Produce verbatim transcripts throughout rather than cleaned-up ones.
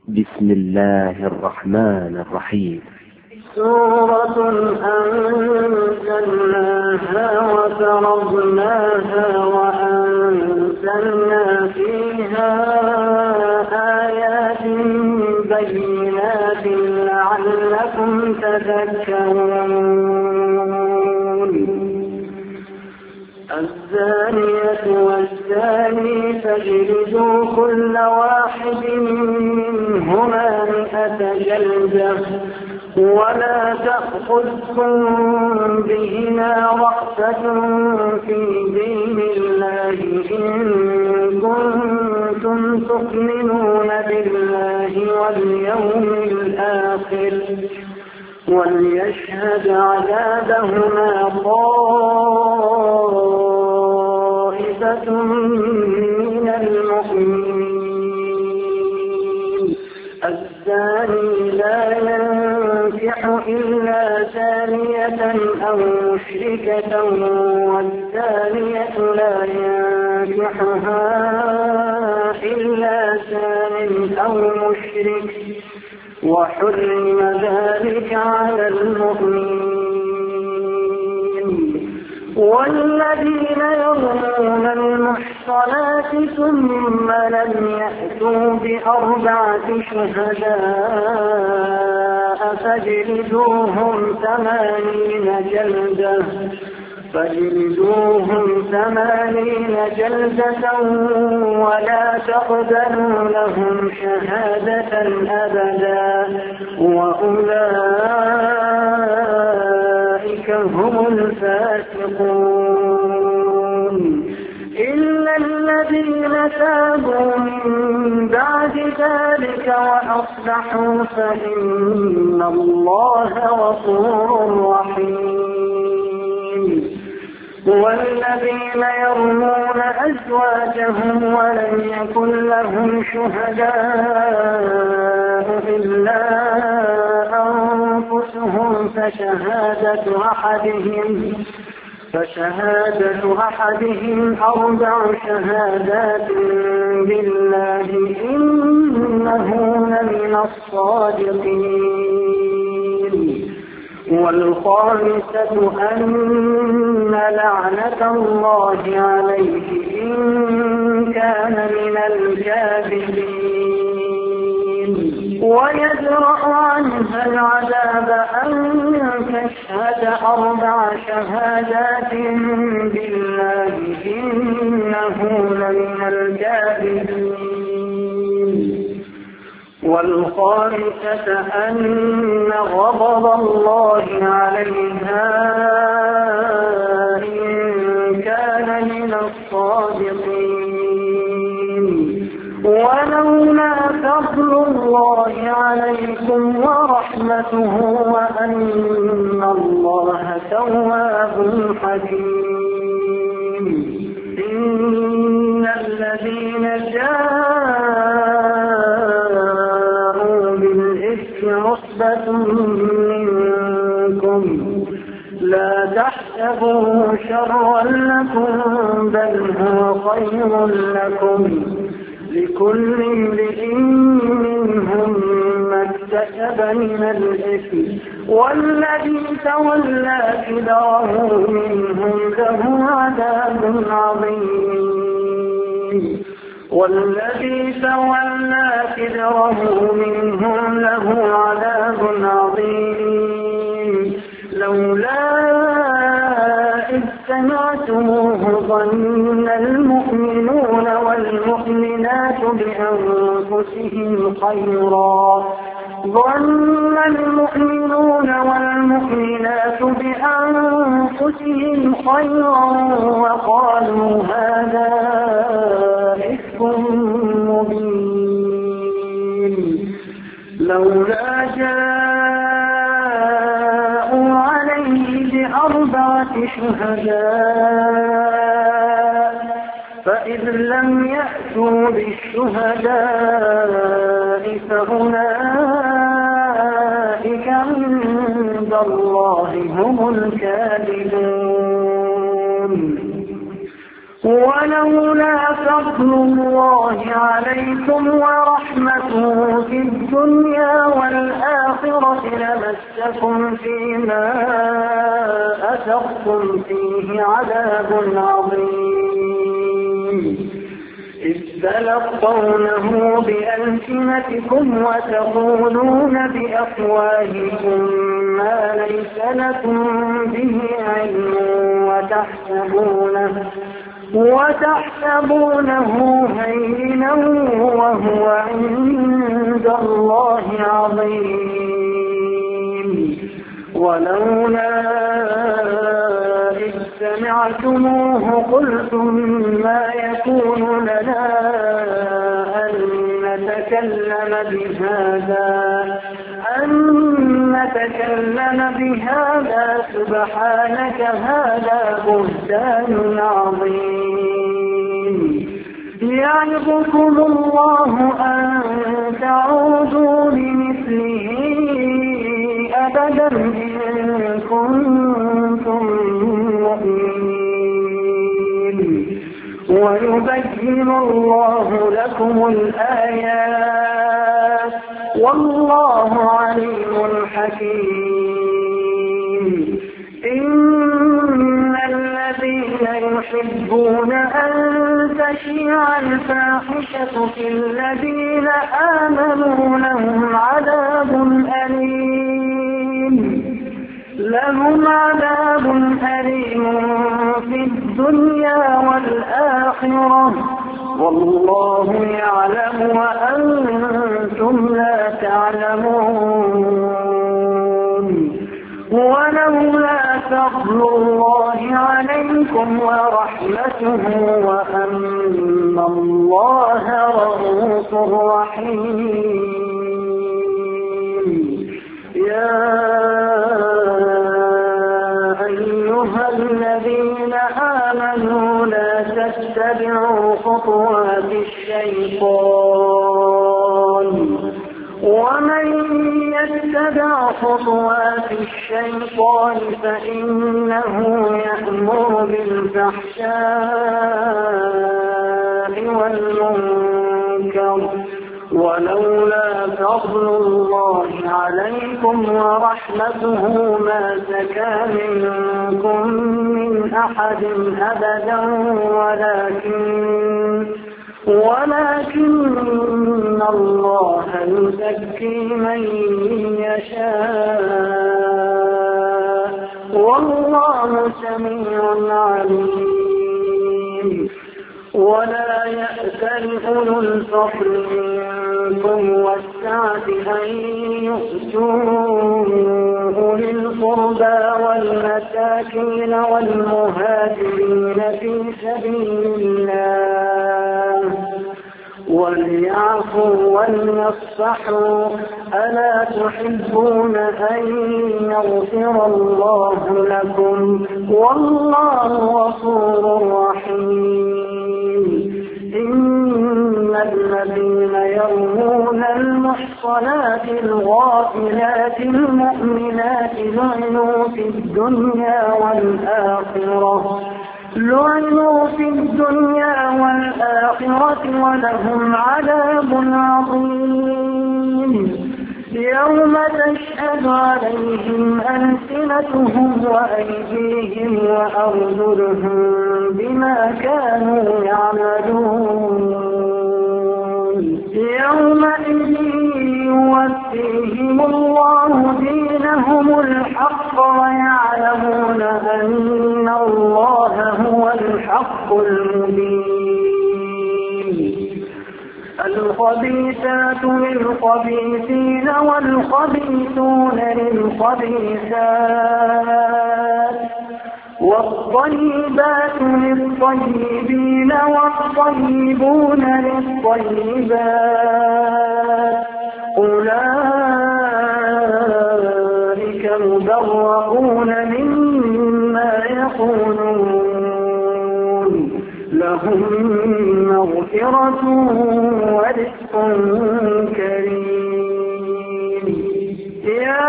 بسم الله الرحمن الرحيم. سورة أنزلناها وفرضناها وأنزلنا فيها آيات بينات لعلكم تذكرون. الزانية والزاني فاجلدوا كل واحد منهما مئة جلدة ولا تأخذكم بهما رأفة في دين الله إن كنتم تؤمنون بالله واليوم الآخر وليشهد عذابهما طائفة من المؤمنين. الزاني لا ينكح إلا زانية أو مشركة والزانية لا ينكحها إلا زان أو مشرك وحرم ذلك على المؤمنين. والذين يرمون المحصنات ثم لم يأتوا بأربعة شهداء فاجلدوهم ثمانين جلدة فاجلدوهم ثمانين جلدة ولا تقبلوا لهم شهادة أبدا وأولئك هم الفاسقون. إلا الذين تابوا من بعد ذلك وأصلحوا فإن الله غفور رحيم. والذين يرمون أزواجهم ولم يكن لهم شهداء إلا أنفسهم فشهادة أحدهم فشهادة أحدهم أربع شهادات بالله إنه لمن الصادقين. والخامسة أن لعنة الله عليه إن كان من الكاذبين ويدرأ عنها العذاب أن تشهد أربع شهادات بالله إنه لمن الكاذبين. والخامسة أن غضب الله عليها إن كان من الصادقين. ولولا فضل الله عليكم ورحمته وأن الله تواب حكيم. إن الذين جاءوا بالإفك عصبة منكم لا تحسبوه شرا لكم بل هو خير لكم لكل امرئ منهم ما اكتسب من الإثم والذي تولى كبره منهم له عذاب عظيم. والذي تولى كبره منهم له عذاب عظيم. لولا إذ سمعتموه ظن المؤمنون والمؤمنات بأنفسهم خيرا ظن المؤمنون والمؤمنات بأنفسهم خيرا وقالوا هذا إفك مبين. لولا جاءوا عليه بأربعة شهداء فإذ لم يأتوا بالشهداء فأولئك عند الله هم الكاذبون. ولولا فضل الله عليكم ورحمته في الدنيا والآخرة لمسكم فيما أفضتم فيه عذاب عظيم إذ تلقونه بألسنتكم وتقولون بأفواهكم ما ليس لكم به علم وتحسبونه وتحسبونه هينا وهو عند الله عظيم ولولا إذ سمعتموه قلتم ما يكون لنا أن نتكلم بهذا أن نتكلم بهذا سبحانك هذا بهتان عظيم يعظكم الله أن تعودوا لمثله أبدا إن كنتم مؤمنين ويبين الله لكم الآيات والله عليم حكيم إن الذين يحبون أن تشيع الفاحشة في الذين آمنوا لهم عذاب أليم لهم عذاب أليم في الدنيا والآخرة والله يعلم وأنتم لا تعلمون ولولا فضل الله عليكم ورحمته وأن الله رؤوف رحيم يا أيها الذين آمنوا لا تتبعوا خطوات الشيطان ومن يتبع خطوات الشيطان فإنه يأمر بالفحشاء والمنكر ولولا فضل الله عليكم ورحمته ما زكى منكم من أحد أبدا ولكن ولكن الله يزكي من يشاء والله سميع عليم ولا يأتل أولو الفضل منكم والسعة أن يؤتوا أولي القربى والمساكين والمهاجرين في سبيل الله وليعفوا وليصفحوا ألا تحبون أن يغفر الله لكم والله غفور رحيم إن الذين يرمون المحصنات الغافلات المؤمنات لعنوا في الدنيا والآخرة لعنوا في الدنيا والآخرة ولهم عذاب عظيم يوم تشهد عليهم ألسنتهم وأيديهم وأرجلهم بما كانوا يعملون يومئذ يوفيهم الله دينهم الحق ويعلمون أن الله هو الحق المبين الخبيثات للخبيثين والخبيثون للخبيثات والطيبات للطيبين والطيبون للطيبات أولئك مبرؤون مما يقولون لهم مغفرة ورزق كريم يا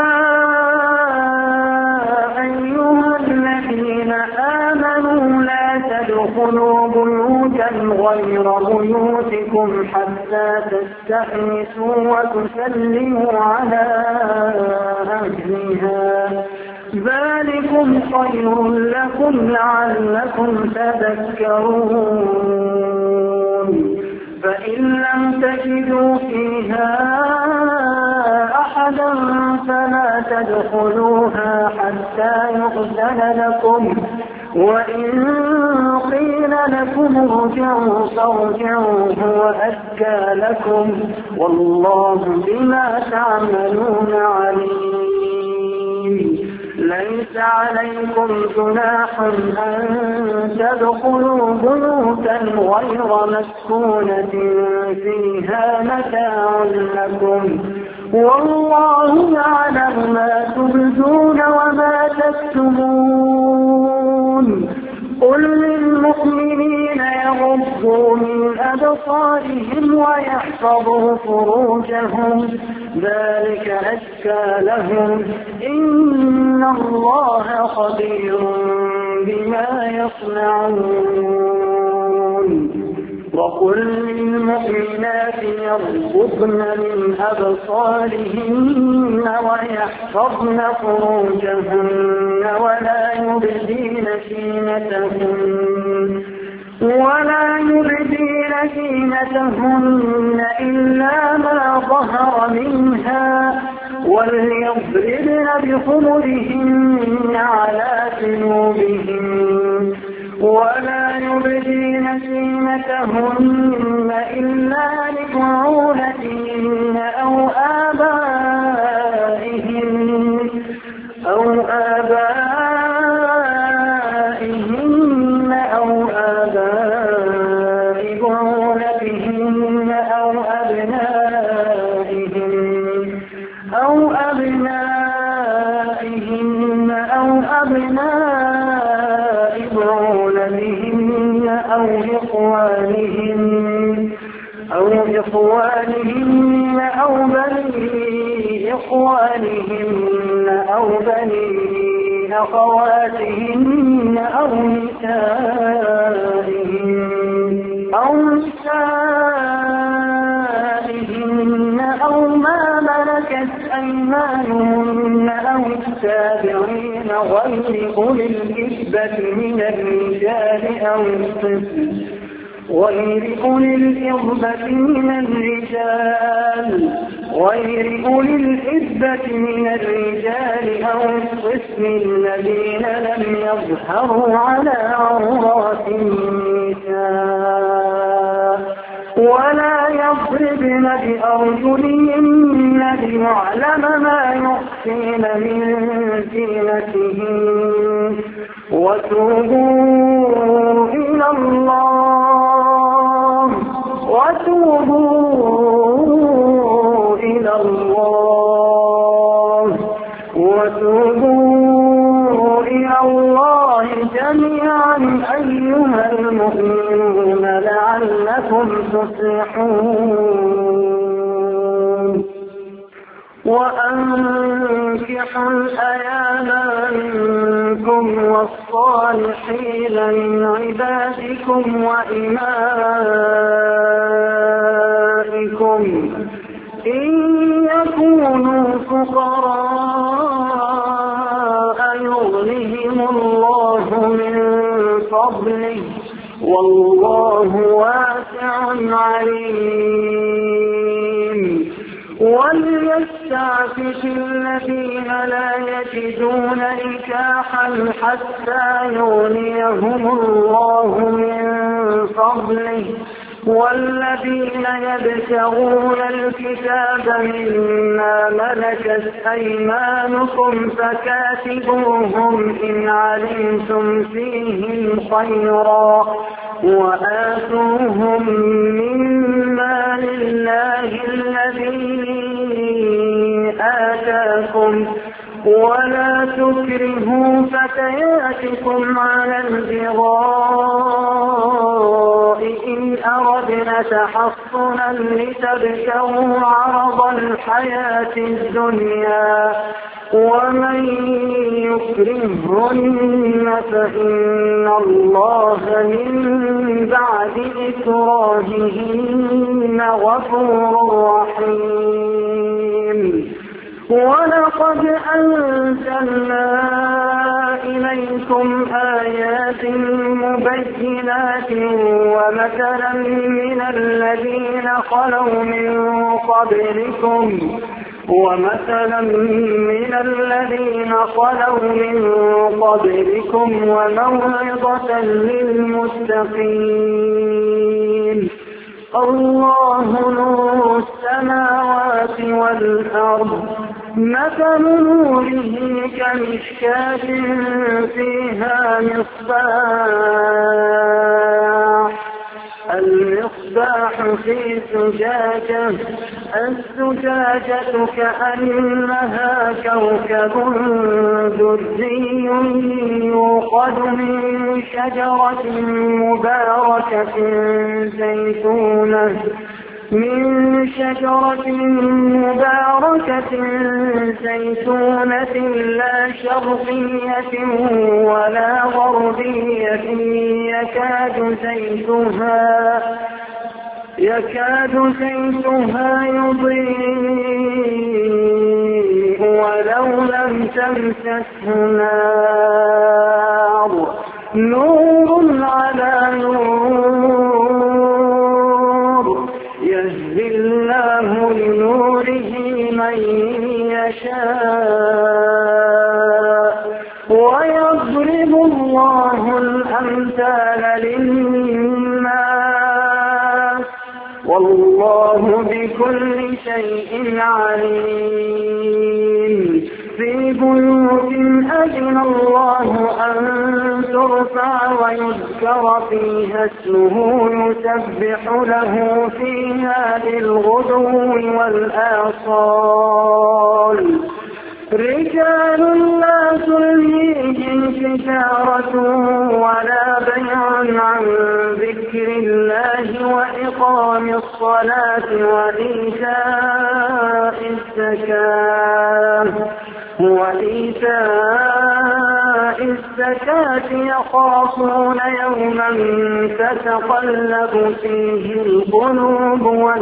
أيها الذين آمنوا لا تدخلوا تدخلوا بيوتا غير بيوتكم حتى تستأنسوا وتسلموا على أهلها ذلكم خير لكم لعلكم تذكرون. فإن لم تجدوا فيها أحدا فلا تدخلوها حتى يؤذن لكم، وإن قيل لكم ارجعوا فارجعوا هو أزكى لكم والله بما تعملون عليم. ليس عليكم جناح أن تدخلوا بيوتا غير مسكونة فيها متاع لكم والله يعلم ما تبدون وما تكتمون. قل للمؤمنين يغضوا من أبصارهم ويحفظوا فروجهم ذلك أزكى لهم إن الله خبير بما يصنعون. وقل للمؤمنات يغضضن من أبصارهن ويحفظن فروجهن ولا يبدين زينتهن ولا يبدين زينتهن إلا ما ظهر منها وليضربن بخمرهن على جنوبهن ولا يبدين زينتهن إلا لبعولتهن أو آبائهن أو آبائهن أو آباء بعولتهن أو أبنائهن أو أبنائهن أو أبناء بعولتهن أو إخوانهن أو إخوانهن أو بني إخوانهن أو بني أخواتهن أو نسائهن أو نسائهن أو ما ملكت أيمانهن أو التابعين غير أولي الإربة من الرجال أو الطفل غير أولي الإربة من الرجال غير أولي الإربة من الرجال أو الطفل الذين لم يظهروا على عورات النساء ولا يضربن بأرجلهن ليعلم ما يخفين من زينتهن وتوبوا إلى الله وتوبوا إلى الله وتوبوا إلى الله جميعا أيها المؤمنون لعلكم تفلحون. وأنكحوا الأيام منكم والصالحين من عبادكم وإمائكم إن يكونوا فقراء يغنهم الله من فضله والله واسع عليم. وليستعفف الذين لا يجدون نكاحا حتى يغنيهم الله من فضله والذين يبتغون الكتاب مما ملكت أيمانكم فكاتبوهم إن علمتم فيهم خيرا وآتوهم مما لله الذي آتاكم ولا تكرهوا فتياتكم على البغاء إن أردنا تحصنا لتبتغوا عرض الحياة الدنيا ومن يكرهن فإن الله من بعد إكراههن غفور رحيم. ولقد أنزلنا إليكم آيات مبينات ومثلا من الذين خلوا من قبلكم ومثلا من الذين خلوا من قبلكم وموعظة للمتقين. الله نور السماوات والأرض مثل نوره كمشكاة فيها مصباح المصباح في زجاجة الزجاجة كأنها كوكب دري يوقد من شجرة مباركة زيتونة من شجرة مباركة زيتونة لا شرقية ولا غربية يكاد زيتها يكاد زيتها يضيء ولو لم تمسسه نار نور على نور يهدي الله لنوره من يشاء ويضرب الله الأمثال للناس والله بكل شيء عليم. في بيوت أذن الله أن ترفع ويذكر فيها اسمه يسبح له فيها بالغدو والآصال رجال لا تلهيهم تجارة ولا بيع عن ذكر الله وإقام الصلاة وإيتاء الزكاة وإيتاء الزكاة يخافون يوما تتقلب فيه القلوب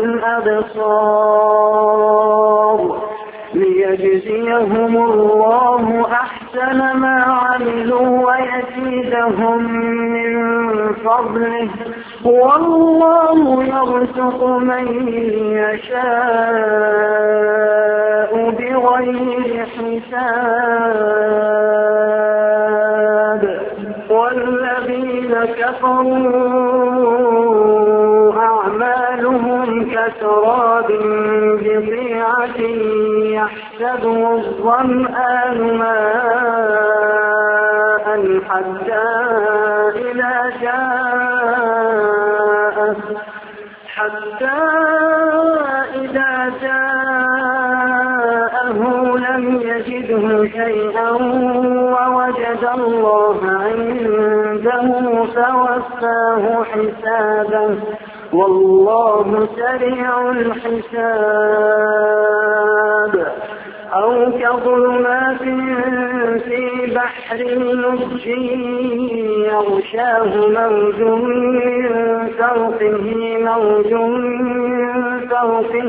والأبصار ليجزيهم الله أحسن ما عملوا ويزيدهم من فضله والله يرزق من يشاء بغير حساب. والذين كفروا أعمالهم كسراب بقيعة يحسبه الظمآن ماء حتى إذا جاءه حتى إذا جاءه لم يجده شيئا ووجد الله عنده فوفاه حسابه والله سريع الحساب. أو كظلمات في بحر لج يغشاه موج من فوقه موج من فوقه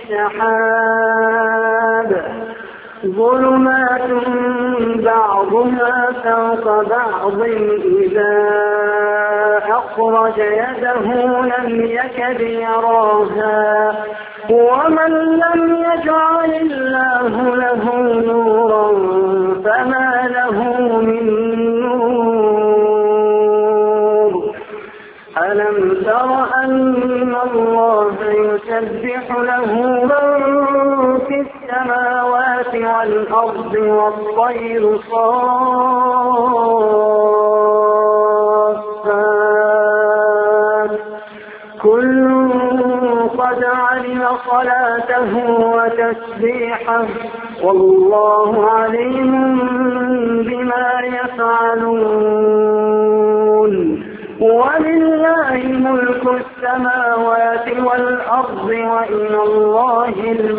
سحاب ظلمات بعضها فوق بعض إذا أخرج يده لم يكد يراها ومن لم يجعل الله له نورا فما له من نور. ألم تر أن الله يسبح له من في السماوات والأرض والطير صافات كل قد علم صلاته وتسبيحه والله عليم بما يفعلون. ولله ملك السماوات والأرض وإلى الله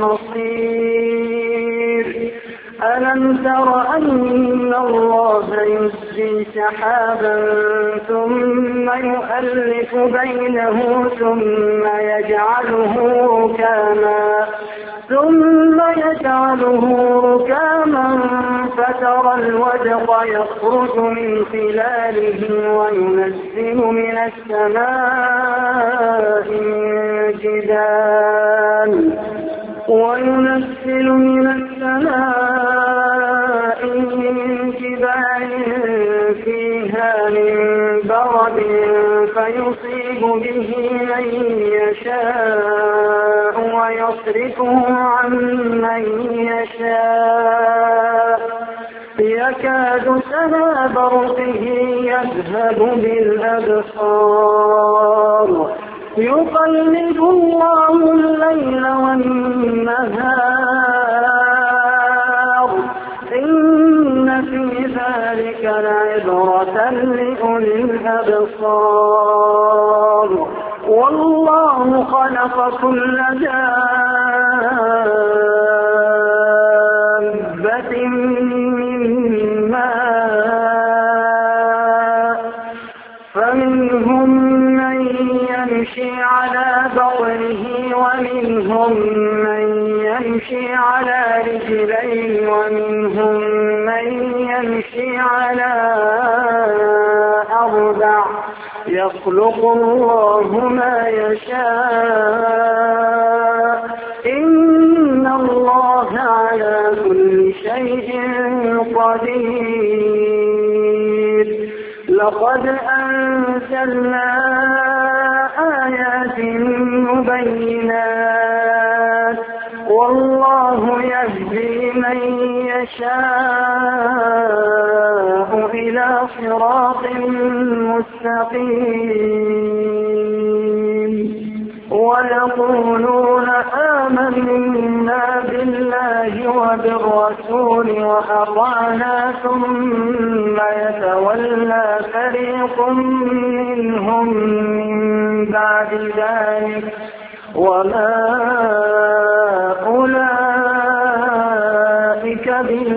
المصير ألم تر أن الله يزجي سحابا ثم يؤلف بينه ثم يجعله ركاما ثم يجعله ركاما فترى الودق يخرج من خلاله وينزل من السماء من جبال وينزل من السماء من جبال فيها من برد فيصيب به من يشاء ويصرفه عن من يشاء يكاد سنا برقه يذهب بالأبصار يقلب الله الليل والنهار إن في ذلك لعبرة لأولي الأبصار والله خلق كل دابة من ماء فمنهم من يمشي على بطنه ومنهم من يمشي على رجلين ومنهم من يمشي على أربع يخلق الله ما يشاء إن الله على كل شيء قدير لقد أنزلنا آيات مبينات والله يهدي من يشاء إلى صراط مستقيم ويقولون آمنا بالله وبالرسول وأطعنا ثم يتولى فريق منهم من بعد ذلك وما أولئك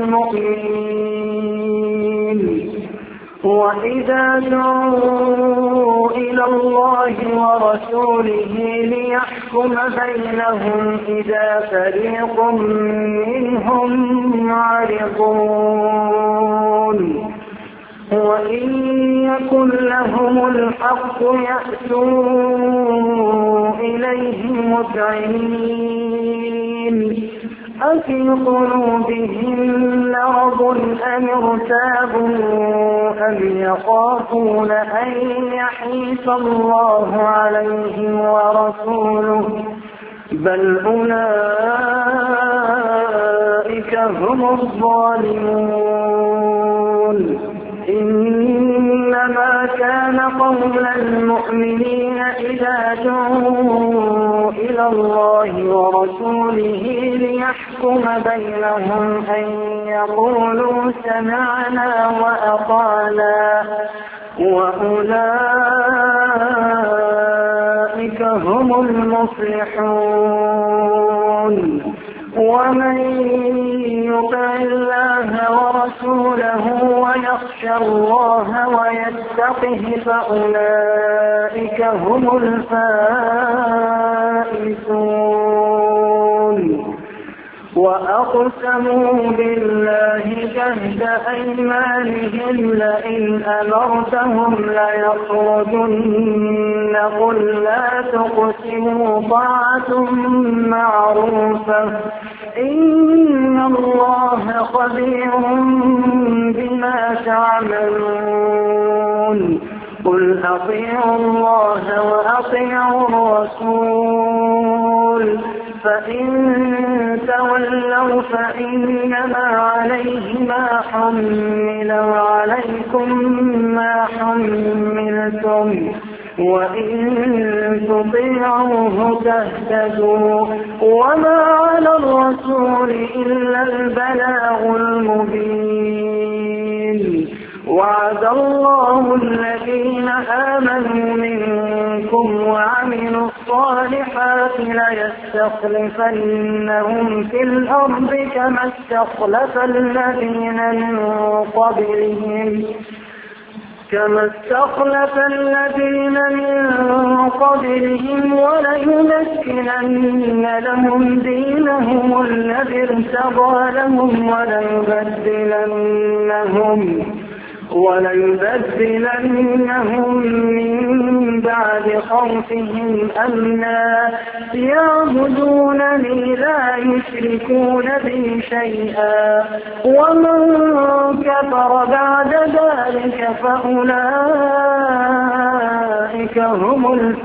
بالمؤمنين وإذا دعوا إلى الله ورسوله ليحكم بينهم إذا فريق منهم معرضون وإن يكن لهم الحق يأتوا إليه مذعنين أفي قلوبهم مرض أم ارتابوا أم يخافون أن يحيف الله عليهم ورسوله بل أولئك هم الظالمون إنما كان قول المؤمنين إذا دعوا إلى الله ورسوله ليحكم بينهم أن يقولوا سمعنا وأطعنا وأولئك هم المفلحون ومن يطع الله ورسوله ويخشى الله ويتقه فأولئك هم الفائزون وأقسموا بالله جهد أيمانهم لئن أمرتهم ليخرجن قل لا تقسموا طاعة معروفة إن الله خبير بما تعملون قل أطيعوا الله وأطيعوا الرسول فإن تولوا فإنما عليه ما حمل وعليكم ما حملتم وإن تطيعوه تهتدوا وما على الرسول إلا البلاغ المبين وعد وعد الله الذين آمنوا منكم وعملوا الصالحات ليستخلفنهم في الأرض كما استخلف الذين من قبلهم كما استخلف الذين من قبلهم وليمكنن لهم دينهم الذي ارتضى لهم وليبدلنهم وليبدلنهم من بعد خوفهم أمنا يعبدونني لا يشركون بي شيئا ومن كفر بعد ذلك فأولئك هم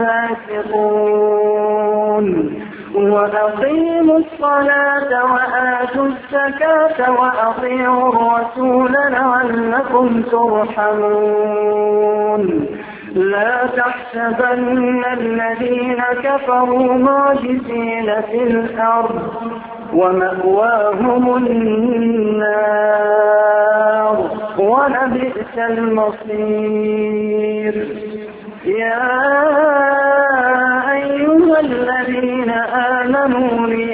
الفاسقون وأقيموا الصلاة وآتوا الزكاة وأطيعوا الرسول لعلكم ترحمون لا تحسبن الذين كفروا معجزين في الأرض ومأواهم النار ولبئس المصير يا أيها الذين آمنوا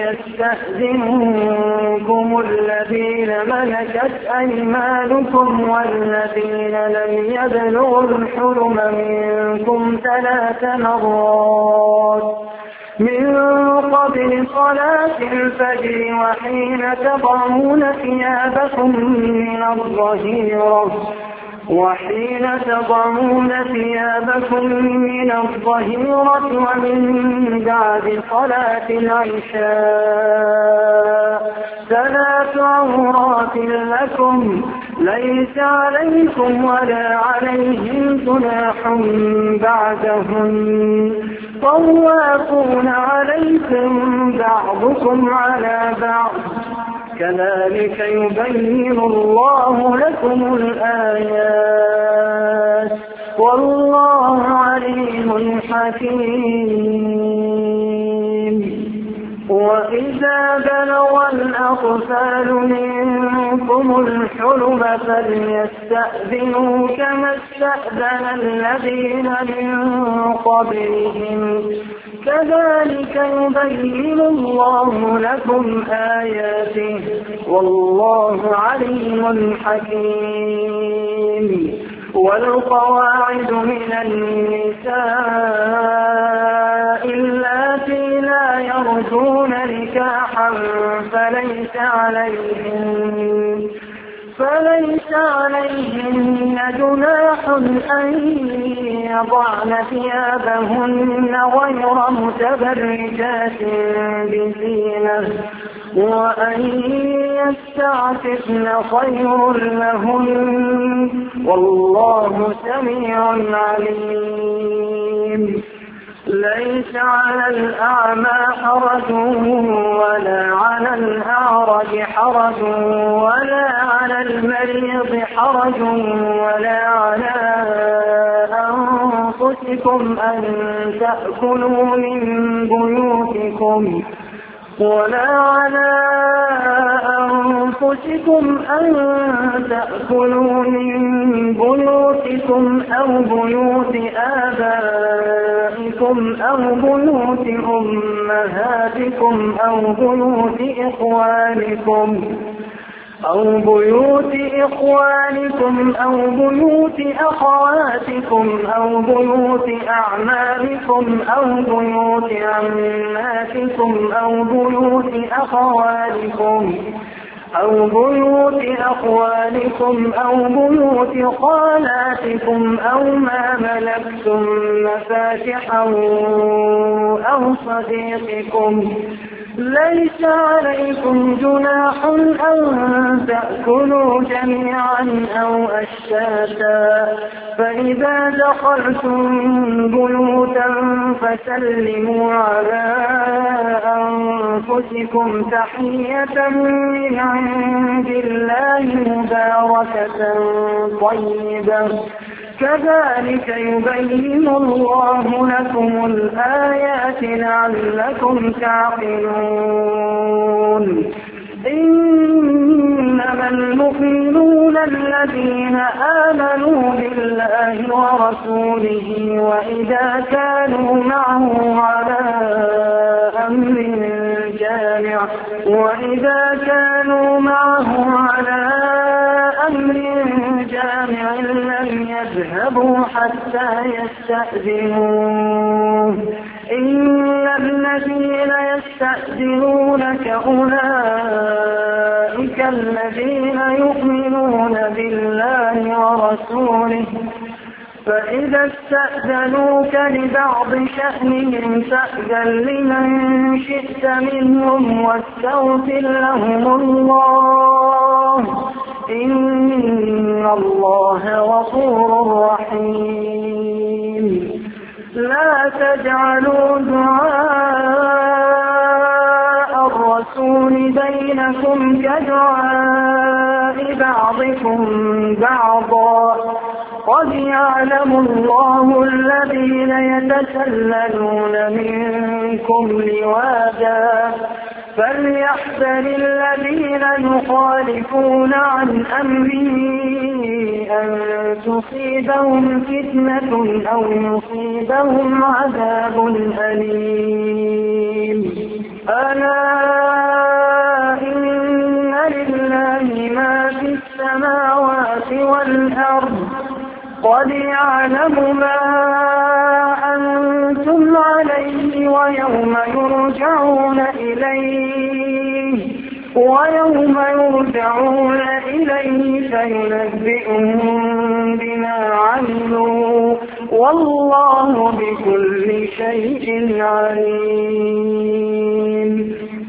ليستأذنكم الذين ملكت أيمانكم والذين لم يبلغوا الحلم منكم ثلاث مرات من قبل صلاة الفجر وحين تضعون ثيابكم من الظهيرة وحين تضعون ثيابكم من الظهيرة ومن بعد صلاة العشاء ثلاث عورات لكم ليس عليكم ولا عليهم جناح بعدهم طوافون عليكم بعضكم على بعض كذلك يبين الله لكم الآيات والله عليم حكيم وإذا بلغ الأطفال منكم الحلم فليستأذنوا كما استأذن الذين من قبلهم كذلك يبين الله لكم آياته والله عليم حكيم والقواعد من النساء اللاتي لا يرجون نكاحا فليس عليهن فليس عليهن جناح أن يضعن ثيابهن غير متبرجات بزينة وأن يستعففن خير لهن والله سميع عليم ليس على الأعمى حرج ولا على الأعرج حرج ولا على المريض حرج ولا على أنفسكم أن تأكلوا من بيوتكم ولا على أنفسكم أن تأكلوا من بيوتكم أو بيوت آبائكم أو بيوت أمهاتكم أو بيوت إخوانكم أو بيوت إخوانكم أو بيوت أخواتكم أو بيوت أعمامكم أو بيوت عماتكم أو بيوت أخوالكم أو بيوت أخوالكم أو بيوت خالاتكم أو ما ملكتم مفاتحه أو صديقكم ليس عليكم جناح أن تأكلوا جميعا أو أشتاتا فإذا دخلتم بيوتا فسلموا على أنفسكم تحية من عند الله مباركة طيبة كذلك يبين الله لكم الآيات لعلكم تعقلون إنما المؤمنون الذين آمنوا ورسوله وإذا كانوا معه على أمر جامع وإذا كانوا معه على أمر جامع لم يذهبوا حتى يستأذنوه إن الذين يستأذنونك أولئك الذين يؤمنون بالله ورسوله فإذا استأذنوك لبعض شأنهم فأذن لمن شئت منهم واستغفر لهم الله إن الله غفور رحيم لا تجعلوا دعاء الرسول بينكم كدعاء بعضكم بعضا قد يعلم الله الذين يتسللون منكم لواذا فليحذر الذين يخالفون عن أمره أن تصيبهم فتنة أو يصيبهم عذاب أليم ألا إن لله ما في السماوات والأرض قد يعلم ما أنتم عليه ويوم يرجعون إليه ويوم يرجعون إليه فينبئهم بما عملوا والله بكل شيء عليم.